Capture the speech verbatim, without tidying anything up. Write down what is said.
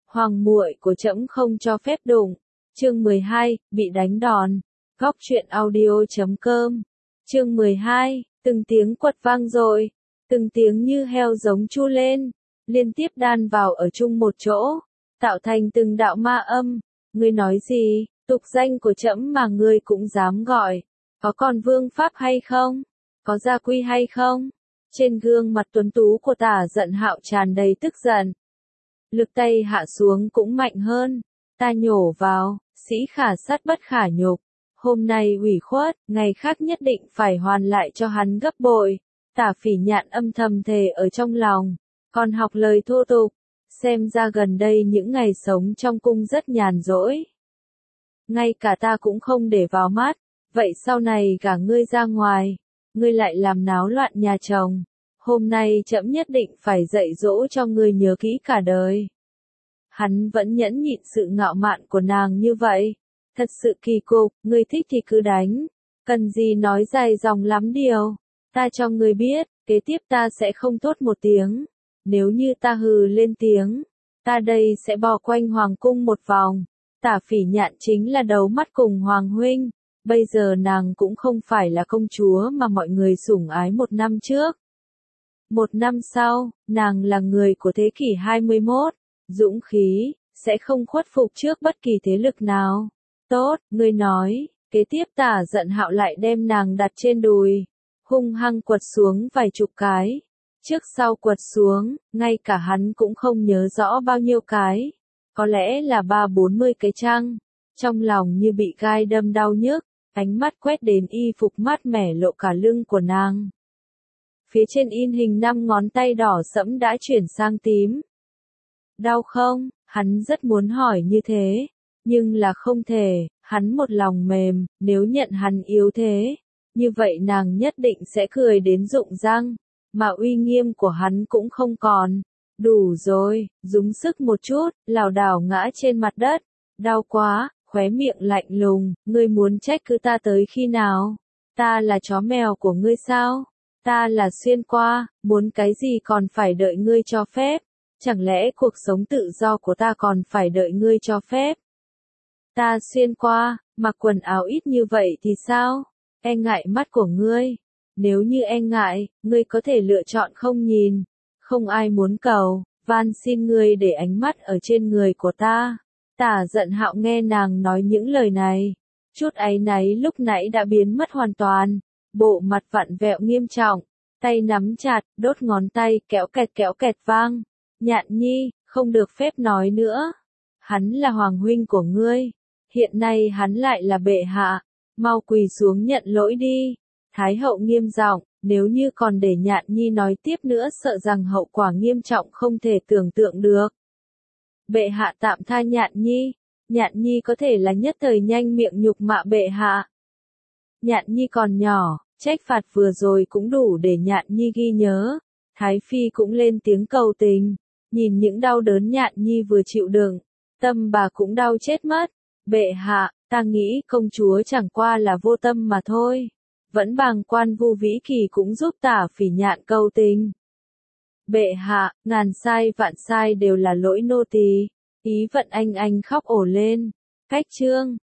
Hoàng muội của trẫm không cho phép đụng. Chương mười hai, bị đánh đòn. Góc truyện audio chấm com. Chương mười hai, từng tiếng quật vang dội, từng tiếng như heo giống chu lên, liên tiếp đan vào ở chung một chỗ, tạo thành từng đạo ma âm. Ngươi nói gì? Tục danh của trẫm mà ngươi cũng dám gọi? Có còn vương pháp hay không? Có gia quy hay không? Trên gương mặt tuấn tú của Tả Giận Hạo tràn đầy tức giận. Lực tay hạ xuống cũng mạnh hơn. Ta nhổ vào, sĩ khả sát bất khả nhục. Hôm nay ủy khuất, ngày khác nhất định phải hoàn lại cho hắn gấp bội. Tả Phỉ Nhạn âm thầm thề ở trong lòng, còn học lời thô tục. Xem ra gần đây những ngày sống trong cung rất nhàn rỗi. Ngay cả ta cũng không để vào mắt, vậy sau này cả ngươi ra ngoài, ngươi lại làm náo loạn nhà chồng. Hôm nay trẫm nhất định phải dạy dỗ cho ngươi nhớ kỹ cả đời. Hắn vẫn nhẫn nhịn sự ngạo mạn của nàng như vậy. Thật sự kỳ cục, ngươi thích thì cứ đánh. Cần gì nói dài dòng lắm điều. Ta cho ngươi biết, kế tiếp ta sẽ không thốt một tiếng. Nếu như ta hừ lên tiếng, ta đây sẽ bò quanh hoàng cung một vòng. Tả Phỉ Nhạn chính là đấu mắt cùng hoàng huynh. Bây giờ nàng cũng không phải là công chúa mà mọi người sủng ái một năm trước. Một năm sau, nàng là người của thế kỷ hai mươi mốt, dũng khí, sẽ không khuất phục trước bất kỳ thế lực nào. Tốt, ngươi nói. Kế tiếp Tả Giận Hạo lại đem nàng đặt trên đùi, hung hăng quật xuống vài chục cái. Trước sau quật xuống, ngay cả hắn cũng không nhớ rõ bao nhiêu cái. Có lẽ là ba bốn mươi cái chăng. Trong lòng như bị gai đâm đau nhức, ánh mắt quét đến y phục mát mẻ lộ cả lưng của nàng. Phía trên in hình năm ngón tay đỏ sẫm đã chuyển sang tím. Đau không? Hắn rất muốn hỏi như thế, nhưng là không thể. Hắn một lòng mềm, nếu nhận hắn yếu thế, như vậy nàng nhất định sẽ cười đến rụng răng, mà uy nghiêm của hắn cũng không còn. Đủ rồi, dùng sức một chút, lảo đảo ngã trên mặt đất. Đau quá, khóe miệng lạnh lùng. Ngươi muốn trách cứ ta tới khi nào? Ta là chó mèo của ngươi sao? Ta là xuyên qua, muốn cái gì còn phải đợi ngươi cho phép? Chẳng lẽ cuộc sống tự do của ta còn phải đợi ngươi cho phép? Ta xuyên qua, mặc quần áo ít như vậy thì sao? E ngại mắt của ngươi. Nếu như e ngại, ngươi có thể lựa chọn không nhìn. Không ai muốn cầu, van xin ngươi để ánh mắt ở trên người của ta. Tả Giận Hạo nghe nàng nói những lời này. Chút áy náy lúc nãy đã biến mất hoàn toàn. Bộ mặt vặn vẹo nghiêm trọng. Tay nắm chặt, đốt ngón tay, kéo kẹt kéo kẹt vang. Nhạn nhi, không được phép nói nữa. Hắn là hoàng huynh của ngươi. Hiện nay hắn lại là bệ hạ. Mau quỳ xuống nhận lỗi đi. Thái hậu nghiêm giọng, nếu như còn để Nhạn nhi nói tiếp nữa sợ rằng hậu quả nghiêm trọng không thể tưởng tượng được. Bệ hạ tạm tha Nhạn nhi. Nhạn nhi có thể là nhất thời nhanh miệng nhục mạ bệ hạ. Nhạn nhi còn nhỏ, trách phạt vừa rồi cũng đủ để Nhạn nhi ghi nhớ. Thái phi cũng lên tiếng cầu tình. Nhìn những đau đớn Nhạn nhi vừa chịu đựng, tâm bà cũng đau chết mất. Bệ hạ, ta nghĩ công chúa chẳng qua là vô tâm mà thôi. Vẫn bàng quan Vu Vĩ Kỳ cũng giúp Tả Phỉ Nhạn cầu tình. Bệ hạ, ngàn sai vạn sai đều là lỗi nô tỳ. Ý vận anh anh khóc ổ lên. Cách chương.